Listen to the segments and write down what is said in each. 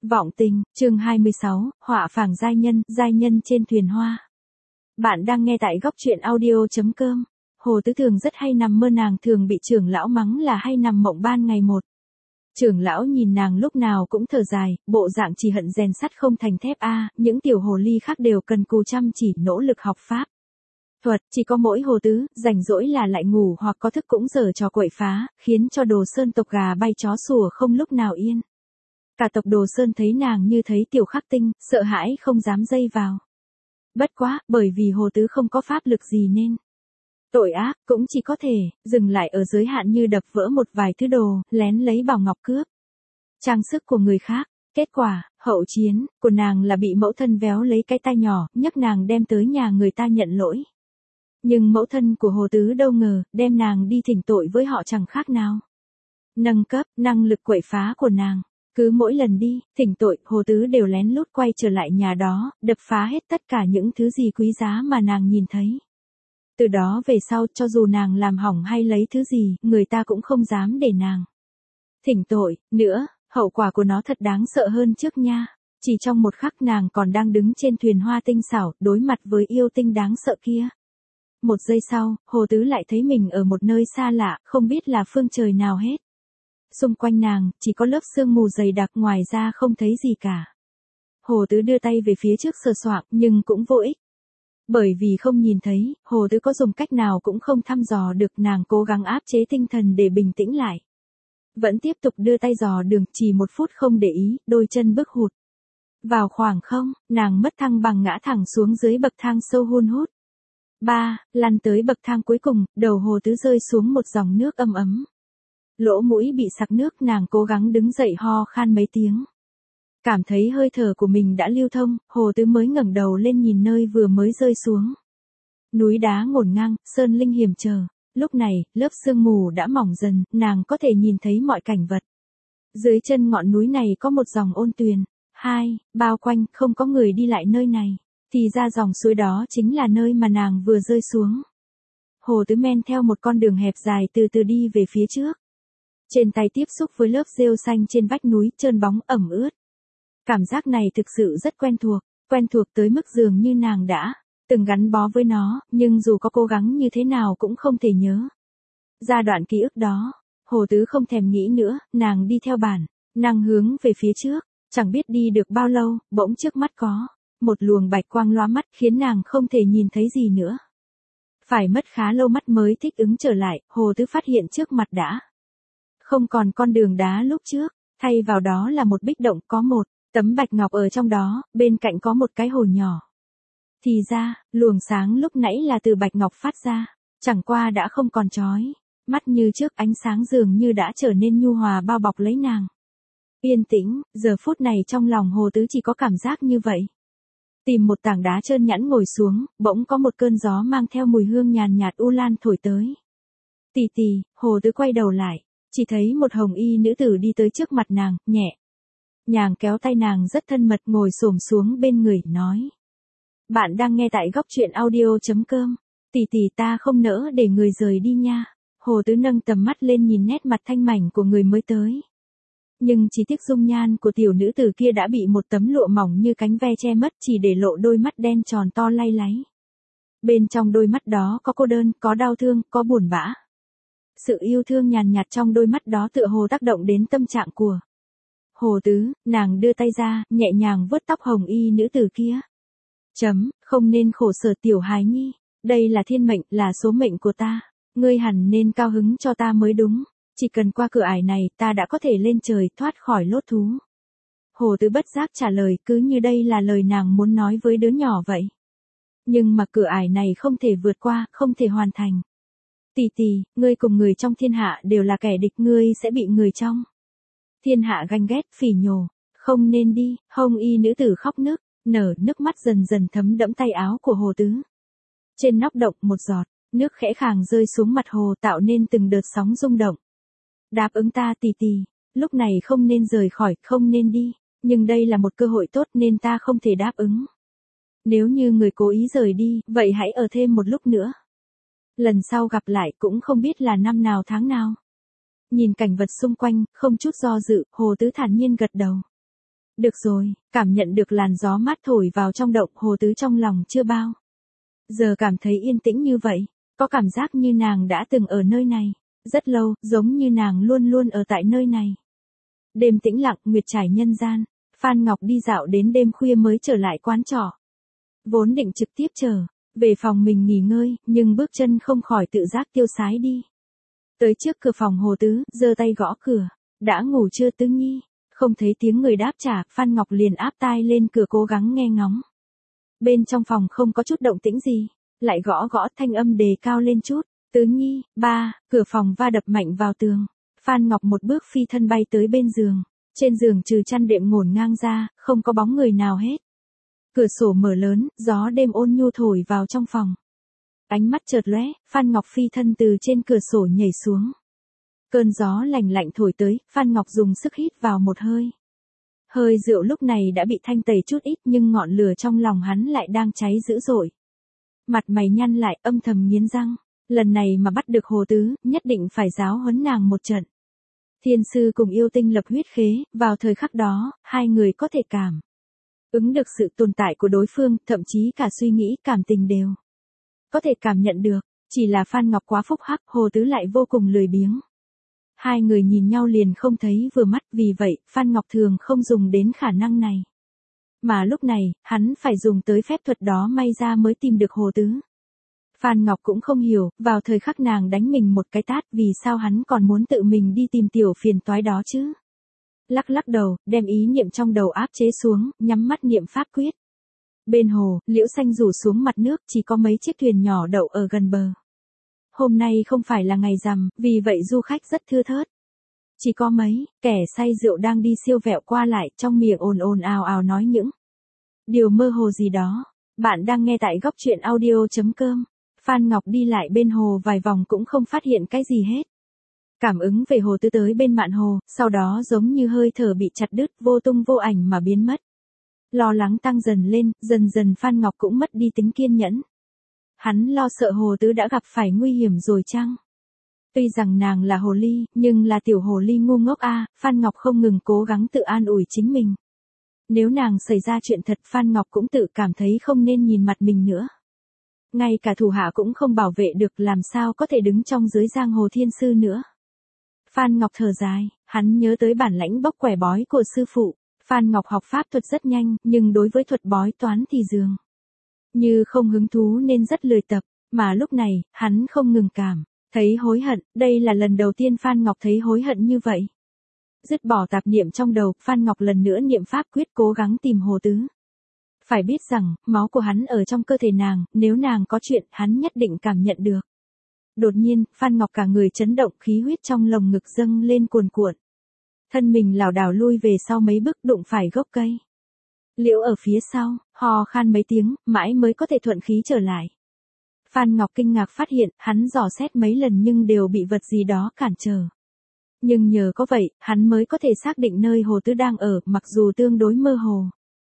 Vọng tình, chương 26, họa phảng giai nhân trên thuyền hoa. Bạn đang nghe tại góc truyện audio.com. Hồ Tứ thường rất hay nằm mơ, nàng thường bị trưởng lão mắng là hay nằm mộng ban ngày một. Trưởng lão nhìn nàng lúc nào cũng thở dài, bộ dạng chỉ hận rèn sắt không thành thép a, những tiểu hồ ly khác đều cần cù chăm chỉ nỗ lực học pháp thuật, chỉ có mỗi Hồ Tứ, rảnh rỗi là lại ngủ hoặc có thức cũng giở trò quậy phá, khiến cho Đồ Sơn tộc gà bay chó sủa không lúc nào yên. Cả tộc Đồ Sơn thấy nàng như thấy tiểu khắc tinh, sợ hãi không dám dây vào. Bất quá, bởi vì Hồ Tứ không có pháp lực gì nên tội ác cũng chỉ có thể dừng lại ở giới hạn như đập vỡ một vài thứ đồ, lén lấy bảo ngọc cướp trang sức của người khác. Kết quả, hậu chiến của nàng là bị mẫu thân véo lấy cái tay nhỏ, nhấc nàng đem tới nhà người ta nhận lỗi. Nhưng mẫu thân của Hồ Tứ đâu ngờ, đem nàng đi thỉnh tội với họ chẳng khác nào nâng cấp năng lực quậy phá của nàng. Cứ mỗi lần đi, thỉnh tội, Hồ Tứ đều lén lút quay trở lại nhà đó, đập phá hết tất cả những thứ gì quý giá mà nàng nhìn thấy. Từ đó về sau, cho dù nàng làm hỏng hay lấy thứ gì, người ta cũng không dám để nàng thỉnh tội nữa. Hậu quả của nó thật đáng sợ hơn trước nha. Chỉ trong một khắc nàng còn đang đứng trên thuyền hoa tinh xảo, đối mặt với yêu tinh đáng sợ kia. Một giây sau, Hồ Tứ lại thấy mình ở một nơi xa lạ, không biết là phương trời nào hết. Xung quanh nàng, chỉ có lớp sương mù dày đặc, ngoài ra không thấy gì cả. Hồ Tứ đưa tay về phía trước sờ soạng, nhưng cũng vô ích. Bởi vì không nhìn thấy, Hồ Tứ có dùng cách nào cũng không thăm dò được, nàng cố gắng áp chế tinh thần để bình tĩnh lại. Vẫn tiếp tục đưa tay dò đường, chỉ một phút không để ý, đôi chân bước hụt vào khoảng không, nàng mất thăng bằng ngã thẳng xuống dưới bậc thang sâu hun hút. Lăn tới bậc thang cuối cùng, đầu Hồ Tứ rơi xuống một dòng nước ấm ấm. Lỗ mũi bị sặc nước, nàng cố gắng đứng dậy ho khan mấy tiếng. Cảm thấy hơi thở của mình đã lưu thông, Hồ Tứ mới ngẩng đầu lên nhìn nơi vừa mới rơi xuống. Núi đá ngổn ngang, sơn linh hiểm trở. Lúc này, lớp sương mù đã mỏng dần, nàng có thể nhìn thấy mọi cảnh vật. Dưới chân ngọn núi này có một dòng ôn tuyền. Bao quanh, không có người đi lại nơi này. Thì ra dòng suối đó chính là nơi mà nàng vừa rơi xuống. Hồ Tứ men theo một con đường hẹp dài từ từ đi về phía trước. Trên tay tiếp xúc với lớp rêu xanh trên vách núi, trơn bóng ẩm ướt. Cảm giác này thực sự rất quen thuộc tới mức dường như nàng đã từng gắn bó với nó, nhưng dù có cố gắng như thế nào cũng không thể nhớ ra đoạn ký ức đó. Hồ Tứ không thèm nghĩ nữa, nàng đi theo bản năng hướng về phía trước, chẳng biết đi được bao lâu, bỗng trước mắt có một luồng bạch quang lóa mắt khiến nàng không thể nhìn thấy gì nữa. Phải mất khá lâu mắt mới thích ứng trở lại, Hồ Tứ phát hiện trước mặt đã không còn con đường đá lúc trước, thay vào đó là một bích động, có một tấm bạch ngọc ở trong đó, bên cạnh có một cái hồ nhỏ. Thì ra, luồng sáng lúc nãy là từ bạch ngọc phát ra, chẳng qua đã không còn chói mắt như trước, ánh sáng dường như đã trở nên nhu hòa bao bọc lấy nàng. Yên tĩnh, giờ phút này trong lòng Hồ Tứ chỉ có cảm giác như vậy. Tìm một tảng đá trơn nhẵn ngồi xuống, bỗng có một cơn gió mang theo mùi hương nhàn nhạt u lan thổi tới. Tì tì, Hồ Tứ quay đầu lại, chỉ thấy một hồng y nữ tử đi tới trước mặt nàng, nhẹ nhàng kéo tay nàng rất thân mật, ngồi xổm xuống bên người, nói. Bạn đang nghe tại góc truyện audio.com. Tì tì, ta không nỡ để người rời đi nha. Hồ Tứ nâng tầm mắt lên nhìn nét mặt thanh mảnh của người mới tới. Nhưng chỉ tiếc dung nhan của tiểu nữ tử kia đã bị một tấm lụa mỏng như cánh ve che mất, chỉ để lộ đôi mắt đen tròn to lay láy. Bên trong đôi mắt đó có cô đơn, có đau thương, có buồn bã. Sự yêu thương nhàn nhạt trong đôi mắt đó tựa hồ tác động đến tâm trạng của Hồ Tứ. Nàng đưa tay ra, nhẹ nhàng vuốt tóc hồng y nữ tử kia. Không nên khổ sở tiểu hài nhi, đây là thiên mệnh, là số mệnh của ta. Ngươi hẳn nên cao hứng cho ta mới đúng. Chỉ cần qua cửa ải này, ta đã có thể lên trời, thoát khỏi lốt thú. Hồ Tứ bất giác trả lời, cứ như đây là lời nàng muốn nói với đứa nhỏ vậy. Nhưng mà cửa ải này không thể vượt qua, không thể hoàn thành. Tì tì, ngươi cùng người trong thiên hạ đều là kẻ địch, ngươi sẽ bị người trong thiên hạ ganh ghét, phỉ nhổ. Không nên đi. Hồng y nữ tử khóc nức nở, nước mắt dần dần thấm đẫm tay áo của Hồ Tứ. Trên nóc động, một giọt nước khẽ khàng rơi xuống mặt hồ, tạo nên từng đợt sóng rung động. Đáp ứng ta tì tì, lúc này không nên rời khỏi, không nên đi, nhưng đây là một cơ hội tốt nên ta không thể đáp ứng. Nếu như người cố ý rời đi, vậy hãy ở thêm một lúc nữa. Lần sau gặp lại cũng không biết là năm nào tháng nào. Nhìn cảnh vật xung quanh, không chút do dự, Hồ Tứ thản nhiên gật đầu. Được rồi, cảm nhận được làn gió mát thổi vào trong động, Hồ Tứ trong lòng chưa bao giờ cảm thấy yên tĩnh như vậy, có cảm giác như nàng đã từng ở nơi này rất lâu, giống như nàng luôn luôn ở tại nơi này. Đêm tĩnh lặng, nguyệt trải nhân gian, Phan Ngọc đi dạo đến đêm khuya mới trở lại quán trọ. Vốn định trực tiếp trở về phòng mình nghỉ ngơi, nhưng bước chân không khỏi tự giác tiêu sái đi. Tới trước cửa phòng Hồ Tứ, giơ tay gõ cửa. Đã ngủ chưa Tứ Nhi? Không thấy tiếng người đáp trả, Phan Ngọc liền áp tai lên cửa cố gắng nghe ngóng. Bên trong phòng không có chút động tĩnh gì, lại gõ gõ, thanh âm đề cao lên chút. Tứ Nhi, ba, cửa phòng va đập mạnh vào tường. Phan Ngọc một bước phi thân bay tới bên giường. Trên giường trừ chăn đệm ngổn ngang ra, không có bóng người nào hết. Cửa sổ mở lớn, gió đêm ôn nhu thổi vào trong phòng. Ánh mắt chợt lóe, Phan Ngọc phi thân từ trên cửa sổ nhảy xuống. Cơn gió lạnh lạnh thổi tới, Phan Ngọc dùng sức hít vào một hơi. Hơi rượu lúc này đã bị thanh tẩy chút ít, nhưng ngọn lửa trong lòng hắn lại đang cháy dữ dội. Mặt mày nhăn lại, âm thầm nghiến răng. Lần này mà bắt được Hồ Tứ, nhất định phải giáo huấn nàng một trận. Thiên sư cùng yêu tinh lập huyết khế, vào thời khắc đó, hai người có thể cảm ứng được sự tồn tại của đối phương, thậm chí cả suy nghĩ, cảm tình đều có thể cảm nhận được. Chỉ là Phan Ngọc quá phúc hắc, Hồ Tứ lại vô cùng lười biếng. Hai người nhìn nhau liền không thấy vừa mắt, vì vậy, Phan Ngọc thường không dùng đến khả năng này. Mà lúc này, hắn phải dùng tới phép thuật đó may ra mới tìm được Hồ Tứ. Phan Ngọc cũng không hiểu, vào thời khắc nàng đánh mình một cái tát, vì sao hắn còn muốn tự mình đi tìm tiểu phiền toái đó chứ. Lắc lắc đầu, đem ý niệm trong đầu áp chế xuống, nhắm mắt niệm pháp quyết. Bên hồ, liễu xanh rủ xuống mặt nước, chỉ có mấy chiếc thuyền nhỏ đậu ở gần bờ. Hôm nay không phải là ngày rằm, vì vậy du khách rất thưa thớt. Chỉ có mấy kẻ say rượu đang đi siêu vẹo qua lại, trong miệng ồn ồn ào ào nói những điều mơ hồ gì đó. Bạn đang nghe tại góc truyện audio.com. Phan Ngọc đi lại bên hồ vài vòng cũng không phát hiện cái gì hết. Cảm ứng về Hồ Tứ tới bên mạn hồ, sau đó giống như hơi thở bị chặt đứt, vô tung vô ảnh mà biến mất. Lo lắng tăng dần lên, dần dần Phan Ngọc cũng mất đi tính kiên nhẫn. Hắn lo sợ Hồ Tứ đã gặp phải nguy hiểm rồi chăng? Tuy rằng nàng là hồ ly, nhưng là tiểu hồ ly ngu ngốc a, Phan Ngọc không ngừng cố gắng tự an ủi chính mình. Nếu nàng xảy ra chuyện thật, Phan Ngọc cũng tự cảm thấy không nên nhìn mặt mình nữa. Ngay cả thủ hạ cũng không bảo vệ được, làm sao có thể đứng trong dưới giang hồ thiên sư nữa. Phan Ngọc thở dài, hắn nhớ tới bản lãnh bóc quẻ bói của sư phụ. Phan Ngọc học pháp thuật rất nhanh, nhưng đối với thuật bói toán thì dường như không hứng thú nên rất lười tập, mà lúc này, hắn không ngừng cảm thấy hối hận, đây là lần đầu tiên Phan Ngọc thấy hối hận như vậy. Dứt bỏ tạp niệm trong đầu, Phan Ngọc lần nữa niệm pháp quyết cố gắng tìm Hồ Tứ. Phải biết rằng, máu của hắn ở trong cơ thể nàng, nếu nàng có chuyện, hắn nhất định cảm nhận được. Đột nhiên, Phan Ngọc cả người chấn động, khí huyết trong lồng ngực dâng lên cuồn cuộn. Thân mình lảo đảo lui về sau mấy bước, đụng phải gốc cây. Liễu ở phía sau, hò khan mấy tiếng, mãi mới có thể thuận khí trở lại. Phan Ngọc kinh ngạc phát hiện, hắn dò xét mấy lần nhưng đều bị vật gì đó cản trở. Nhưng nhờ có vậy, hắn mới có thể xác định nơi Hồ Tứ đang ở, mặc dù tương đối mơ hồ.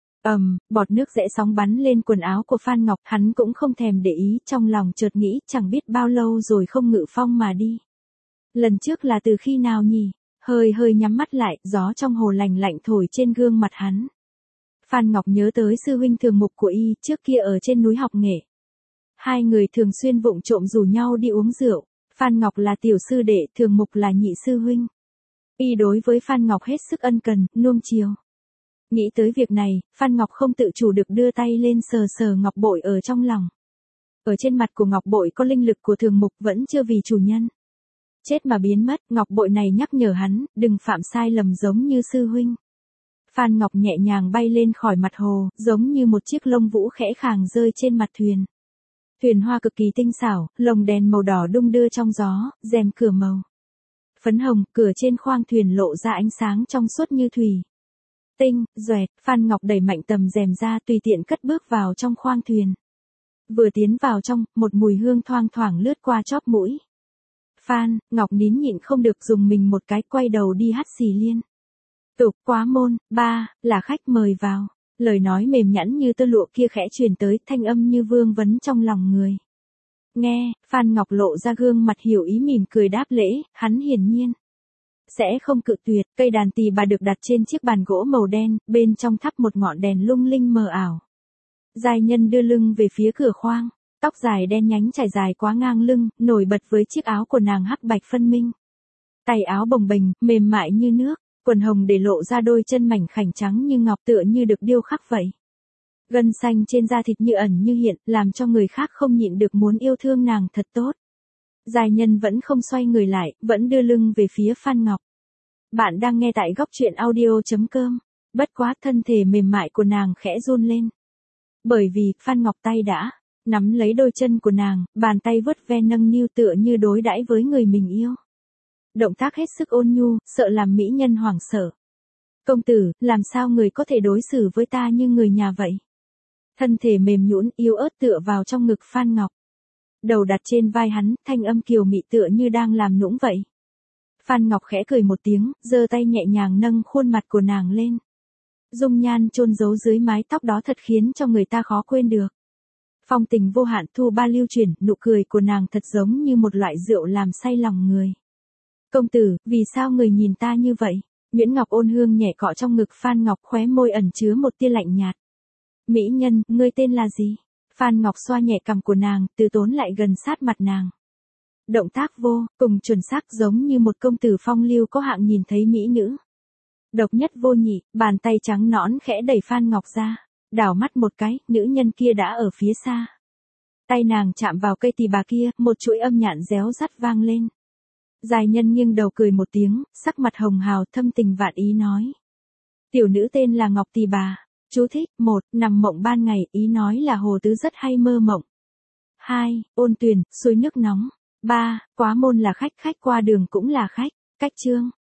Bọt nước rẽ sóng bắn lên quần áo của Phan Ngọc, hắn cũng không thèm để ý, trong lòng chợt nghĩ, chẳng biết bao lâu rồi không ngự phong mà đi. Lần trước là từ khi nào nhỉ? Hơi hơi nhắm mắt lại, gió trong hồ lành lạnh thổi trên gương mặt hắn. Phan Ngọc nhớ tới sư huynh Thường Mục của y, trước kia ở trên núi học nghệ. Hai người thường xuyên vụng trộm rủ nhau đi uống rượu. Phan Ngọc là tiểu sư đệ, Thường Mục là nhị sư huynh. Y đối với Phan Ngọc hết sức ân cần, nuông chiều. Nghĩ tới việc này, Phan Ngọc không tự chủ được đưa tay lên sờ sờ ngọc bội ở trong lòng. Ở trên mặt của ngọc bội có linh lực của Thường Mục, vẫn chưa vì chủ nhân chết mà biến mất, ngọc bội này nhắc nhở hắn, đừng phạm sai lầm giống như sư huynh. Phan Ngọc nhẹ nhàng bay lên khỏi mặt hồ, giống như một chiếc lông vũ khẽ khàng rơi trên mặt thuyền. Thuyền hoa cực kỳ tinh xảo, lồng đèn màu đỏ đung đưa trong gió, rèm cửa màu phấn hồng, cửa trên khoang thuyền lộ ra ánh sáng trong suốt như thủy tinh, doẹt. Phan Ngọc đẩy mạnh tầm rèm ra, tùy tiện cất bước vào trong khoang thuyền. Vừa tiến vào trong, một mùi hương thoang thoảng lướt qua chóp mũi. Phan Ngọc nín nhịn không được, dùng mình một cái, quay đầu đi hắt xì liên tục. Quá môn, ba, là khách mời vào. Lời nói mềm nhẵn như tơ lụa kia khẽ truyền tới, thanh âm như vương vấn trong lòng người. Nghe, Phan Ngọc lộ ra gương mặt hiểu ý mỉm cười đáp lễ, hắn hiển nhiên sẽ không cự tuyệt. Cây đàn tỳ bà được đặt trên chiếc bàn gỗ màu đen, bên trong thắp một ngọn đèn lung linh mờ ảo. Giai nhân đưa lưng về phía cửa khoang, tóc dài đen nhánh trải dài quá ngang lưng, nổi bật với chiếc áo của nàng hắc bạch phân minh. Tay áo bồng bềnh, mềm mại như nước, quần hồng để lộ ra đôi chân mảnh khảnh trắng như ngọc tựa như được điêu khắc vậy. Gân xanh trên da thịt như ẩn như hiện, làm cho người khác không nhịn được muốn yêu thương nàng thật tốt. Giai nhân vẫn không xoay người lại, vẫn đưa lưng về phía Phan Ngọc. Bạn đang nghe tại góc truyện audio.com. Bất quá thân thể mềm mại của nàng khẽ run lên. Bởi vì, Phan Ngọc tay đã nắm lấy đôi chân của nàng, bàn tay vuốt ve nâng niu tựa như đối đãi với người mình yêu. Động tác hết sức ôn nhu, sợ làm mỹ nhân hoảng sợ. Công tử, làm sao người có thể đối xử với ta như người nhà vậy? Thân thể mềm nhũn yếu ớt tựa vào trong ngực Phan Ngọc. Đầu đặt trên vai hắn, thanh âm kiều mị tựa như đang làm nũng vậy. Phan Ngọc khẽ cười một tiếng, giơ tay nhẹ nhàng nâng khuôn mặt của nàng lên. Dung nhan chôn giấu dưới mái tóc đó thật khiến cho người ta khó quên được. Phong tình vô hạn thu ba lưu chuyển, nụ cười của nàng thật giống như một loại rượu làm say lòng người. Công tử, vì sao người nhìn ta như vậy? Nguyễn Ngọc ôn hương nhẹ cọ trong ngực Phan Ngọc, khóe môi ẩn chứa một tia lạnh nhạt. Mỹ nhân, ngươi tên là gì? Phan Ngọc xoa nhẹ cằm của nàng, từ tốn lại gần sát mặt nàng. Động tác vô cùng chuẩn xác, giống như một công tử phong lưu có hạng nhìn thấy mỹ nữ. Độc nhất vô nhị, bàn tay trắng nõn khẽ đẩy Phan Ngọc ra, đảo mắt một cái, nữ nhân kia đã ở phía xa. Tay nàng chạm vào cây tỳ bà kia, một chuỗi âm nhạn réo rắt vang lên. Giai nhân nghiêng đầu cười một tiếng, sắc mặt hồng hào thâm tình vạn ý nói. Tiểu nữ tên là Ngọc Tỳ Bà. Chú thích: 1. Nằm mộng ban ngày, ý nói là Hồ Tứ rất hay mơ mộng. 2. Ôn tuyền, suối nước nóng. 3. Quá môn là khách, khách qua đường cũng là khách. Cách chương.